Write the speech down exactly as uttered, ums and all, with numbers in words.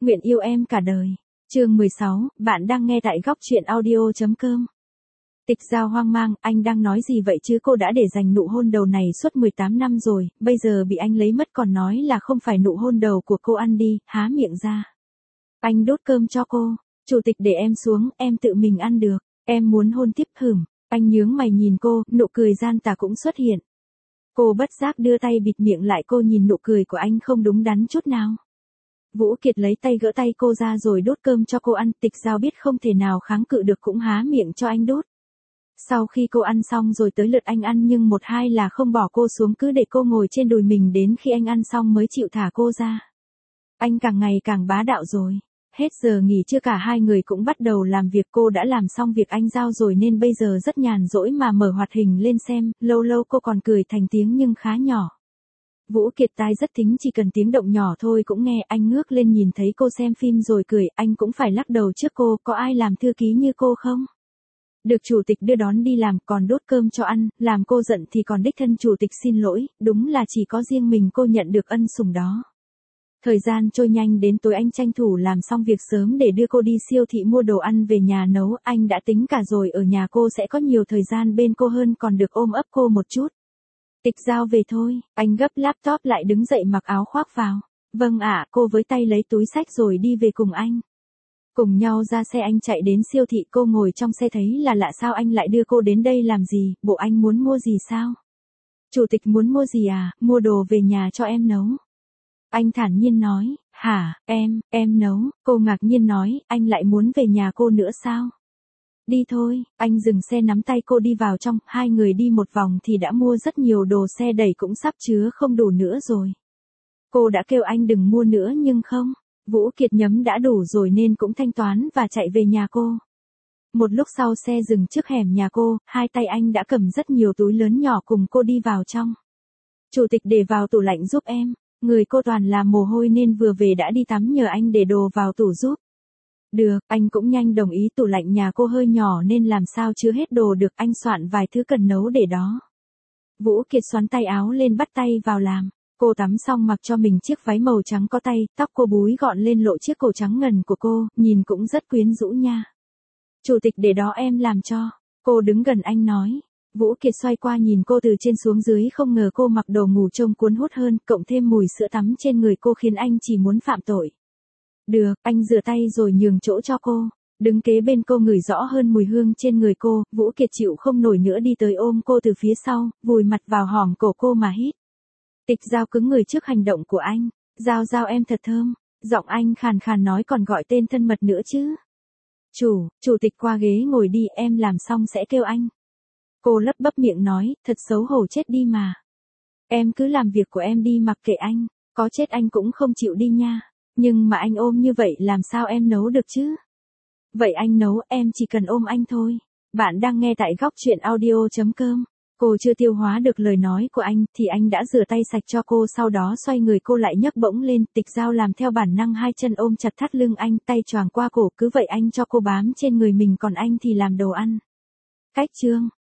Nguyện yêu em cả đời. Chương mười sáu, bạn đang nghe tại góc truyện audio.com. Tịch Giao hoang mang, anh đang nói gì vậy chứ, cô đã để dành nụ hôn đầu này suốt mười tám năm rồi, bây giờ bị anh lấy mất còn nói là không phải nụ hôn đầu của cô, ăn đi, há miệng ra. Anh đốt cơm cho cô. Chủ tịch để em xuống, em tự mình ăn được. Em muốn hôn tiếp. Hửm. Anh nhướng mày nhìn cô, nụ cười gian tà cũng xuất hiện. Cô bất giác đưa tay bịt miệng lại, cô nhìn nụ cười của anh không đúng đắn chút nào. Vũ Kiệt lấy tay gỡ tay cô ra rồi đốt cơm cho cô ăn. Tịch Giao biết không thể nào kháng cự được cũng há miệng cho anh đốt. Sau khi cô ăn xong rồi tới lượt anh ăn, nhưng một hai là không bỏ cô xuống, cứ để cô ngồi trên đùi mình đến khi anh ăn xong mới chịu thả cô ra. Anh càng ngày càng bá đạo rồi. Hết giờ nghỉ trưa cả hai người cũng bắt đầu làm việc, cô đã làm xong việc anh giao rồi nên bây giờ rất nhàn rỗi mà mở hoạt hình lên xem, lâu lâu cô còn cười thành tiếng nhưng khá nhỏ. Vũ Kiệt tai rất thính, chỉ cần tiếng động nhỏ thôi cũng nghe. Anh ngước lên nhìn thấy cô xem phim rồi cười, anh cũng phải lắc đầu trước cô, có ai làm thư ký như cô không? Được chủ tịch đưa đón đi làm, còn đốt cơm cho ăn, làm cô giận thì còn đích thân chủ tịch xin lỗi, đúng là chỉ có riêng mình cô nhận được ân sủng đó. Thời gian trôi nhanh, đến tối anh tranh thủ làm xong việc sớm để đưa cô đi siêu thị mua đồ ăn về nhà nấu. Anh đã tính cả rồi, ở nhà cô sẽ có nhiều thời gian bên cô hơn, còn được ôm ấp cô một chút. Tịch Giao về thôi. Anh gấp laptop lại đứng dậy mặc áo khoác vào. Vâng ạ, cô với tay lấy túi xách rồi đi về cùng anh. Cùng nhau ra xe, anh chạy đến siêu thị, cô ngồi trong xe thấy là lạ, sao anh lại đưa cô đến đây làm gì, bộ anh muốn mua gì sao? Chủ tịch muốn mua gì à? Mua đồ về nhà cho em nấu. Anh thản nhiên nói. Hả, em, em nấu. Cô ngạc nhiên nói, anh lại muốn về nhà cô nữa sao? Đi thôi. Anh dừng xe nắm tay cô đi vào trong, hai người đi một vòng thì đã mua rất nhiều đồ, xe đẩy cũng sắp chứa không đủ nữa rồi. Cô đã kêu anh đừng mua nữa nhưng không. Vũ Kiệt nhấm đã đủ rồi nên cũng thanh toán và chạy về nhà cô. Một lúc sau xe dừng trước hẻm nhà cô, hai tay anh đã cầm rất nhiều túi lớn nhỏ cùng cô đi vào trong. Chủ tịch để vào tủ lạnh giúp em. Người cô toàn là mồ hôi nên vừa về đã đi tắm, nhờ anh để đồ vào tủ giúp. Được, anh cũng nhanh đồng ý, tủ lạnh nhà cô hơi nhỏ nên làm sao chứa hết đồ được, anh soạn vài thứ cần nấu để đó. Vũ Kiệt xoắn tay áo lên bắt tay vào làm. Cô tắm xong mặc cho mình chiếc váy màu trắng có tay, tóc cô búi gọn lên lộ chiếc cổ trắng ngần của cô, nhìn cũng rất quyến rũ nha. Chủ tịch để đó em làm cho. Cô đứng gần anh nói. Vũ Kiệt xoay qua nhìn cô từ trên xuống dưới, không ngờ cô mặc đồ ngủ trông cuốn hút hơn, cộng thêm mùi sữa tắm trên người cô khiến anh chỉ muốn phạm tội. Được, anh rửa tay rồi nhường chỗ cho cô. Đứng kế bên cô ngửi rõ hơn mùi hương trên người cô, Vũ Kiệt chịu không nổi nữa đi tới ôm cô từ phía sau, vùi mặt vào hõm cổ cô mà hít. Tịch Giao cứng người trước hành động của anh. Giao Giao em thật thơm. Giọng anh khàn khàn nói, còn gọi tên thân mật nữa chứ. Chủ, chủ tịch qua ghế ngồi đi, em làm xong sẽ kêu anh. Cô lấp bấp miệng nói, thật xấu hổ chết đi mà. Em cứ làm việc của em đi, mặc kệ anh, có chết anh cũng không chịu đi nha. Nhưng mà anh ôm như vậy làm sao em nấu được chứ? Vậy anh nấu, em chỉ cần ôm anh thôi. Bạn đang nghe tại góc truyện audio.com. Cô chưa tiêu hóa được lời nói của anh, thì anh đã rửa tay sạch cho cô, sau đó xoay người cô lại nhấc bổng lên. Tịch Giao làm theo bản năng, hai chân ôm chặt thắt lưng anh, tay choàng qua cổ, cứ vậy anh cho cô bám trên người mình, còn anh thì làm đồ ăn. Cách chương.